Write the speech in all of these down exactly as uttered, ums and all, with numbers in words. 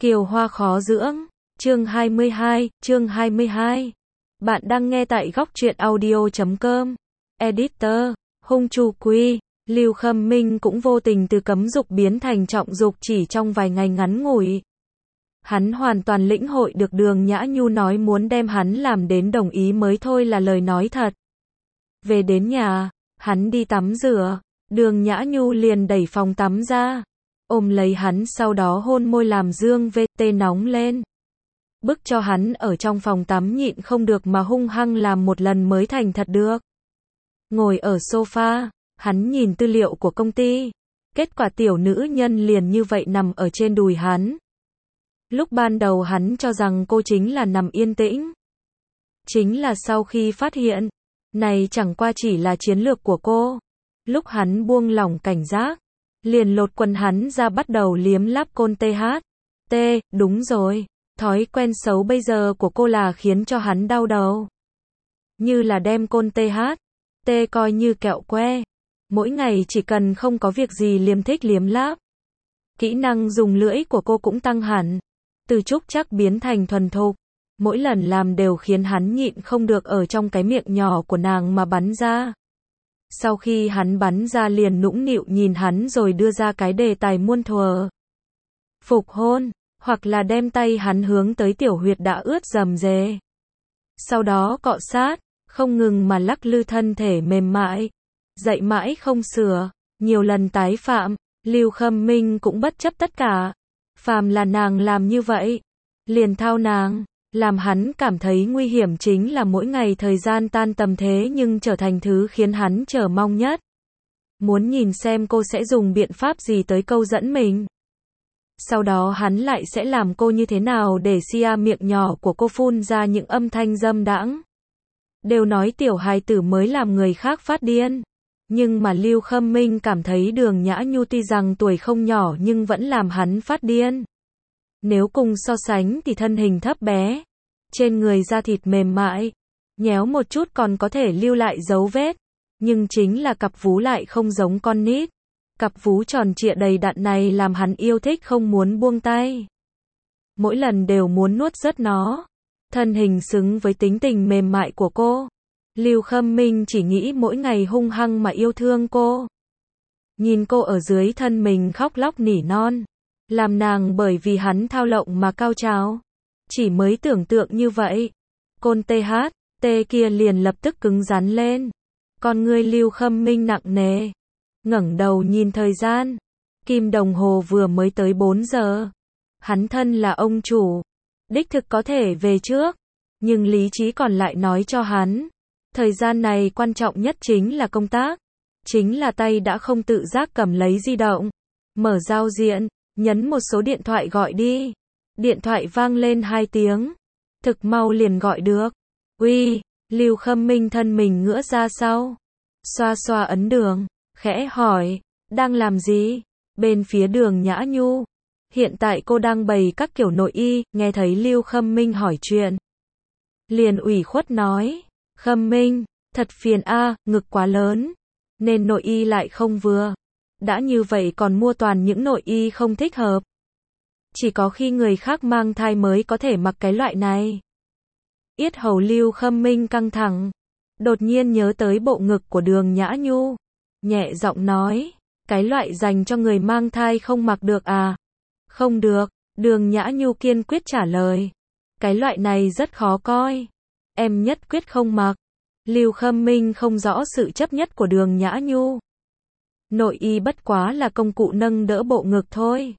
Kiều Hoa khó dưỡng, chương hai mươi hai, chương hai mươi hai. Bạn đang nghe tại góc truyện audio chấm com. Editor, Hung Chu Quy, Lưu Khâm Minh cũng vô tình từ cấm dục biến thành trọng dục chỉ trong vài ngày ngắn ngủi. Hắn hoàn toàn lĩnh hội được Đường Nhã Nhu nói muốn đem hắn làm đến đồng ý mới thôi là lời nói thật. Về đến nhà, hắn đi tắm rửa, Đường Nhã Nhu liền đẩy phòng tắm ra, ôm lấy hắn sau đó hôn môi làm dương vê tê nóng lên. Bức cho hắn ở trong phòng tắm nhịn không được mà hung hăng làm một lần mới thành thật được. Ngồi ở sofa, hắn nhìn tư liệu của công ty. Kết quả tiểu nữ nhân liền như vậy nằm ở trên đùi hắn. Lúc ban đầu hắn cho rằng cô chính là nằm yên tĩnh. Chính là sau khi phát hiện, này chẳng qua chỉ là chiến lược của cô. Lúc hắn buông lỏng cảnh giác, liền lột quần hắn ra bắt đầu liếm láp côn tê hát. T, đúng rồi, thói quen xấu bây giờ của cô là khiến cho hắn đau đầu. Như là đem côn tê hát, T coi như kẹo que. Mỗi ngày chỉ cần không có việc gì liếm thích liếm láp. Kỹ năng dùng lưỡi của cô cũng tăng hẳn. Từ trúc chắc biến thành thuần thục. Mỗi lần làm đều khiến hắn nhịn không được ở trong cái miệng nhỏ của nàng mà bắn ra. Sau khi hắn bắn ra liền nũng nịu nhìn hắn rồi đưa ra cái đề tài muôn thuở. Phục hôn, hoặc là đem tay hắn hướng tới tiểu huyệt đã ướt rầm rề. Sau đó cọ sát, không ngừng mà lắc lư thân thể mềm mại. Dậy mãi không sửa, nhiều lần tái phạm, Lưu Khâm Minh cũng bất chấp tất cả. Phàm là nàng làm như vậy, liền thao nàng. Làm hắn cảm thấy nguy hiểm chính là mỗi ngày thời gian tan tầm thế nhưng trở thành thứ khiến hắn chờ mong nhất. Muốn nhìn xem cô sẽ dùng biện pháp gì tới câu dẫn mình. Sau đó hắn lại sẽ làm cô như thế nào để xia miệng nhỏ của cô phun ra những âm thanh dâm đãng. Đều nói tiểu hài tử mới làm người khác phát điên. Nhưng mà Lưu Khâm Minh cảm thấy Đường Nhã Nhu tuy rằng tuổi không nhỏ nhưng vẫn làm hắn phát điên. Nếu cùng so sánh thì thân hình thấp bé, trên người da thịt mềm mại, nhéo một chút còn có thể lưu lại dấu vết, nhưng chính là cặp vú lại không giống con nít. Cặp vú tròn trịa đầy đặn này làm hắn yêu thích không muốn buông tay. Mỗi lần đều muốn nuốt rớt nó. Thân hình xứng với tính tình mềm mại của cô. Lưu Khâm Minh chỉ nghĩ mỗi ngày hung hăng mà yêu thương cô. Nhìn cô ở dưới thân mình khóc lóc nỉ non. Làm nàng bởi vì hắn thao lộng mà cao trào. Chỉ mới tưởng tượng như vậy. Côn tê hát, tê kia liền lập tức cứng rắn lên. Con ngươi Lưu Khâm Minh nặng nề. Ngẩng đầu nhìn thời gian. Kim đồng hồ vừa mới tới bốn giờ. Hắn thân là ông chủ. Đích thực có thể về trước. Nhưng lý trí còn lại nói cho hắn. Thời gian này quan trọng nhất chính là công tác. Chính là tay đã không tự giác cầm lấy di động. Mở giao diện, nhấn một số điện thoại gọi đi. Điện thoại vang lên hai tiếng. Thực mau liền gọi được. Uy, Lưu Khâm Minh thân mình ngửa ra sau. Xoa xoa ấn đường, khẽ hỏi, đang làm gì? Bên phía Đường Nhã Nhu. Hiện tại cô đang bày các kiểu nội y, nghe thấy Lưu Khâm Minh hỏi chuyện. Liền ủy khuất nói, Khâm Minh, thật phiền a, ngực quá lớn, nên nội y lại không vừa. Đã như vậy còn mua toàn những nội y không thích hợp. Chỉ có khi người khác mang thai mới có thể mặc cái loại này. Yết hầu Lưu Khâm Minh căng thẳng. Đột nhiên nhớ tới bộ ngực của Đường Nhã Nhu. Nhẹ giọng nói, cái loại dành cho người mang thai không mặc được à? Không được, Đường Nhã Nhu kiên quyết trả lời. Cái loại này rất khó coi. Em nhất quyết không mặc. Lưu Khâm Minh không rõ sự chấp nhất của Đường Nhã Nhu. Nội y bất quá là công cụ nâng đỡ bộ ngực thôi.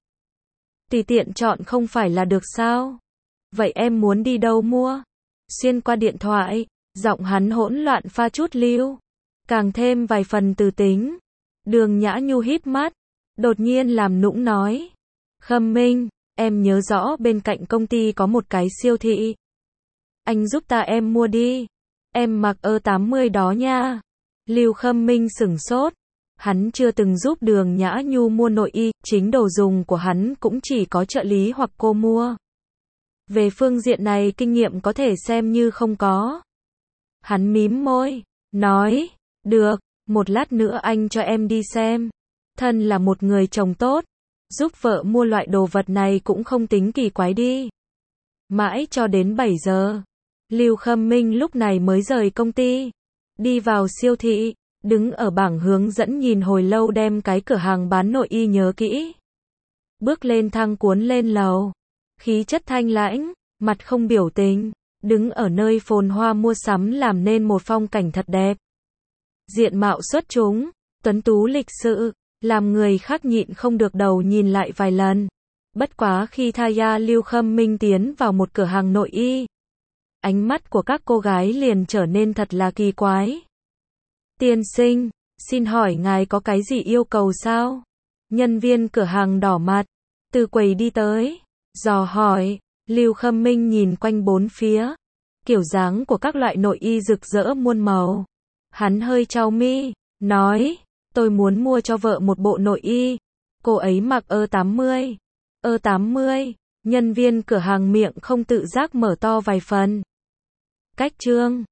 Tùy tiện chọn không phải là được sao? Vậy em muốn đi đâu mua? Xuyên qua điện thoại, giọng hắn hỗn loạn pha chút lưu. Càng thêm vài phần từ tính. Đường Nhã Nhu híp mắt. Đột nhiên làm nũng nói. Khâm Minh, em nhớ rõ bên cạnh công ty có một cái siêu thị. Anh giúp ta em mua đi. Em mặc ơ tám mươi đó nha. Lưu Khâm Minh sửng sốt. Hắn chưa từng giúp Đường Nhã Nhu mua nội y, chính đồ dùng của hắn cũng chỉ có trợ lý hoặc cô mua. Về phương diện này kinh nghiệm có thể xem như không có. Hắn mím môi, nói, được, một lát nữa anh cho em đi xem. Thân là một người chồng tốt, giúp vợ mua loại đồ vật này cũng không tính kỳ quái đi. Mãi cho đến bảy giờ, Lưu Khâm Minh lúc này mới rời công ty, đi vào siêu thị, đứng ở bảng hướng dẫn nhìn hồi lâu đem cái cửa hàng bán nội y nhớ kỹ. Bước lên thang cuốn lên lầu, khí chất thanh lãnh, mặt không biểu tình, đứng ở nơi phồn hoa mua sắm làm nên một phong cảnh thật đẹp. Diện mạo xuất chúng, tuấn tú lịch sự, làm người khác nhịn không được đầu nhìn lại vài lần. Bất quá khi Thaya Lưu Khâm Minh tiến vào một cửa hàng nội y, ánh mắt của các cô gái liền trở nên thật là kỳ quái. Tiên sinh, xin hỏi ngài có cái gì yêu cầu sao? Nhân viên cửa hàng đỏ mặt, từ quầy đi tới, dò hỏi. Lưu Khâm Minh nhìn quanh bốn phía, kiểu dáng của các loại nội y rực rỡ muôn màu. Hắn hơi chau mi, nói, tôi muốn mua cho vợ một bộ nội y. Cô ấy mặc ơ tám mươi. ơ tám mươi, nhân viên cửa hàng miệng không tự giác mở to vài phần. Cách trương,